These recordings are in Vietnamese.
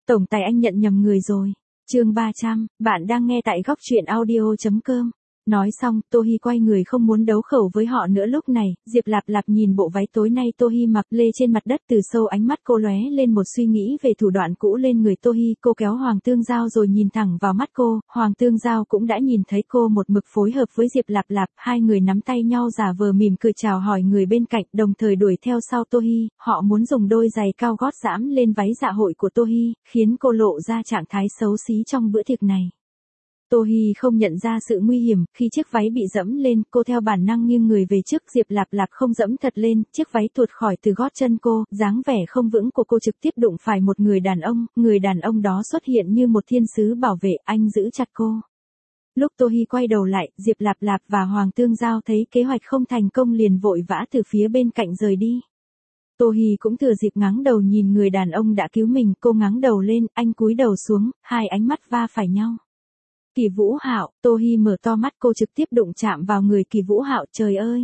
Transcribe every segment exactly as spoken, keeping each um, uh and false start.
Tổng tài anh nhận nhầm người rồi. Chương ba trăm, bạn đang nghe tại góc truyện audio chấm com. Nói xong, Tô Hi quay người không muốn đấu khẩu với họ nữa. Lúc này, Diệp Lạp Lạp nhìn bộ váy tối nay Tô Hi mặc lê trên mặt đất, từ sâu ánh mắt cô lóe lên một suy nghĩ về thủ đoạn cũ lên người Tô Hi. Cô kéo Hoàng Tương Giao rồi nhìn thẳng vào mắt cô. Hoàng Tương Giao cũng đã nhìn thấy cô một mực phối hợp với Diệp Lạp Lạp. Hai người nắm tay nhau giả vờ mỉm cười chào hỏi người bên cạnh, đồng thời đuổi theo sau Tô Hi. Họ muốn dùng đôi giày cao gót giẫm lên váy dạ hội của Tô Hi, khiến cô lộ ra trạng thái xấu xí trong bữa tiệc này. Tô Hi không nhận ra sự nguy hiểm, khi chiếc váy bị dẫm lên, cô theo bản năng nghiêng người về trước. Diệp Lạp Lạp không dẫm thật lên, chiếc váy tuột khỏi từ gót chân cô, dáng vẻ không vững của cô trực tiếp đụng phải một người đàn ông, người đàn ông đó xuất hiện như một thiên sứ bảo vệ, anh giữ chặt cô. Lúc Tô Hi quay đầu lại, Diệp Lạp Lạp và Hoàng Tương Giao thấy kế hoạch không thành công liền vội vã từ phía bên cạnh rời đi. Tô Hi cũng thừa dịp ngáng đầu nhìn người đàn ông đã cứu mình, cô ngáng đầu lên, anh cúi đầu xuống, hai ánh mắt va phải nhau. Kỳ Vũ Hạo, Tô Hi mở to mắt, cô trực tiếp đụng chạm vào người Kỳ Vũ Hạo, trời ơi.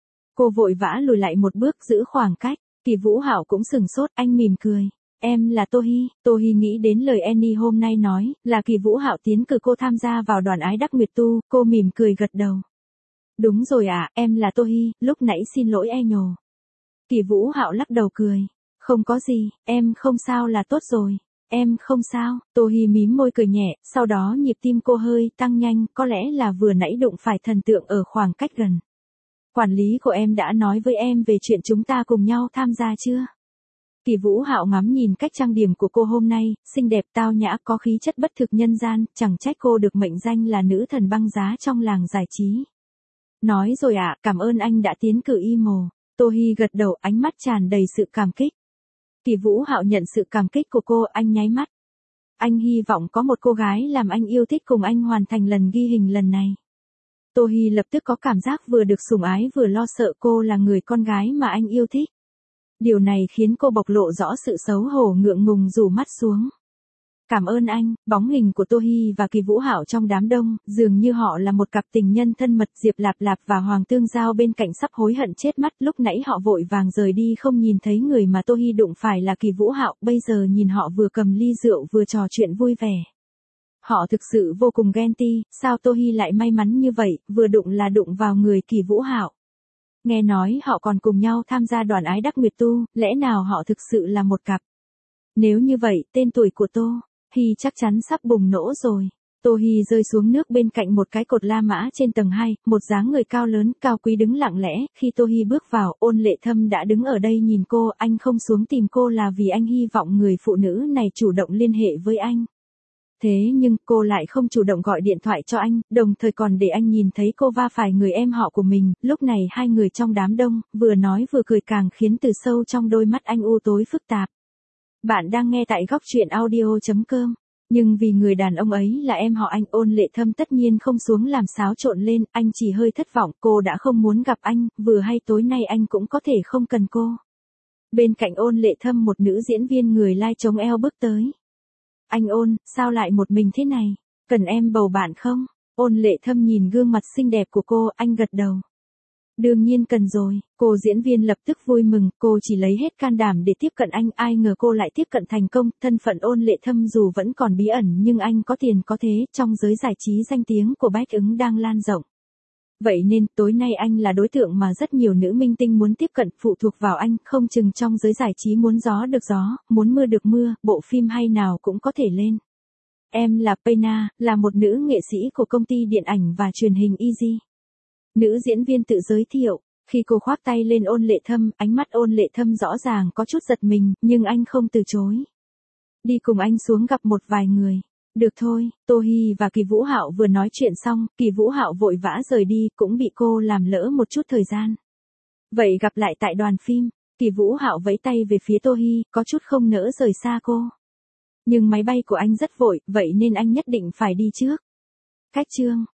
Cô vội vã lùi lại một bước giữ khoảng cách, Kỳ Vũ Hạo cũng sừng sốt, anh mỉm cười. Em là Tô Hi. Tô Hi nghĩ đến lời Annie hôm nay nói, là Kỳ Vũ Hạo tiến cử cô tham gia vào đoàn ái Đắc Nguyệt Tu, cô mỉm cười gật đầu. Đúng rồi à, em là Tô Hi, lúc nãy xin lỗi e nhồ. Kỳ Vũ Hạo lắc đầu cười. Không có gì, em không sao là tốt rồi. Em không sao. Tô Hi mím môi cười nhẹ, sau đó nhịp tim cô hơi tăng nhanh, có lẽ là vừa nãy đụng phải thần tượng ở khoảng cách gần. Quản lý của em đã nói với em về chuyện chúng ta cùng nhau tham gia chưa? Kỳ Vũ Hạo ngắm nhìn cách trang điểm của cô hôm nay, xinh đẹp tao nhã, có khí chất bất thực nhân gian, chẳng trách cô được mệnh danh là nữ thần băng giá trong làng giải trí. Nói rồi ạ, à, cảm ơn anh đã tiến cử y mồ. Tô Hi gật đầu, ánh mắt tràn đầy sự cảm kích. Kỳ Vũ Hạo nhận sự cảm kích của cô, anh nháy mắt. Anh hy vọng có một cô gái làm anh yêu thích cùng anh hoàn thành lần ghi hình lần này. Tô Hi lập tức có cảm giác vừa được sủng ái vừa lo sợ, cô là người con gái mà anh yêu thích. Điều này khiến cô bộc lộ rõ sự xấu hổ ngượng ngùng rủ mắt xuống. Cảm ơn anh. Bóng hình của Tô Hi và Kỳ Vũ Hạo trong đám đông, dường như họ là một cặp tình nhân thân mật. Diệp Lạp Lạp và Hoàng Tương Giao bên cạnh sắp hối hận chết mắt, lúc nãy họ vội vàng rời đi không nhìn thấy người mà Tô Hi đụng phải là Kỳ Vũ Hạo, bây giờ nhìn họ vừa cầm ly rượu vừa trò chuyện vui vẻ. Họ thực sự vô cùng ghen tị, sao Tô Hi lại may mắn như vậy, vừa đụng là đụng vào người Kỳ Vũ Hạo. Nghe nói họ còn cùng nhau tham gia đoàn ái Đắc Nguyệt Tu, lẽ nào họ thực sự là một cặp? Nếu như vậy, tên tuổi của Tô Hi chắc chắn sắp bùng nổ rồi. Tô Hi rơi xuống nước bên cạnh một cái cột La Mã trên tầng hai, một dáng người cao lớn, cao quý đứng lặng lẽ. Khi Tô Hi bước vào, Ôn Lệ Thâm đã đứng ở đây nhìn cô, anh không xuống tìm cô là vì anh hy vọng người phụ nữ này chủ động liên hệ với anh. Thế nhưng cô lại không chủ động gọi điện thoại cho anh, đồng thời còn để anh nhìn thấy cô va phải người em họ của mình. Lúc này hai người trong đám đông, vừa nói vừa cười càng khiến từ sâu trong đôi mắt anh u tối phức tạp. Bạn đang nghe tại góc truyện audio chấm com. Nhưng vì người đàn ông ấy là em họ anh, Ôn Lệ Thâm tất nhiên không xuống làm xáo trộn lên, anh chỉ hơi thất vọng, cô đã không muốn gặp anh, vừa hay tối nay anh cũng có thể không cần cô. Bên cạnh Ôn Lệ Thâm một nữ diễn viên người lai chống eo bước tới. Anh Ôn, sao lại một mình thế này? Cần em bầu bạn không? Ôn Lệ Thâm nhìn gương mặt xinh đẹp của cô, anh gật đầu. Đương nhiên cần rồi, cô diễn viên lập tức vui mừng, cô chỉ lấy hết can đảm để tiếp cận anh, ai ngờ cô lại tiếp cận thành công. Thân phận Ôn Lệ Thâm dù vẫn còn bí ẩn nhưng anh có tiền có thế, trong giới giải trí danh tiếng của Bách Ứng đang lan rộng. Vậy nên, tối nay anh là đối tượng mà rất nhiều nữ minh tinh muốn tiếp cận, phụ thuộc vào anh, không chừng trong giới giải trí muốn gió được gió, muốn mưa được mưa, bộ phim hay nào cũng có thể lên. Em là Pena, là một nữ nghệ sĩ của công ty điện ảnh và truyền hình Easy. Nữ diễn viên tự giới thiệu, khi cô khoác tay lên Ôn Lệ Thâm, ánh mắt Ôn Lệ Thâm rõ ràng có chút giật mình, nhưng anh không từ chối. Đi cùng anh xuống gặp một vài người. Được thôi. Tô Hi và Kỳ Vũ Hạo vừa nói chuyện xong, Kỳ Vũ Hạo vội vã rời đi, cũng bị cô làm lỡ một chút thời gian. Vậy gặp lại tại đoàn phim. Kỳ Vũ Hạo vẫy tay về phía Tô Hi, có chút không nỡ rời xa cô. Nhưng máy bay của anh rất vội, vậy nên anh nhất định phải đi trước. Cách chương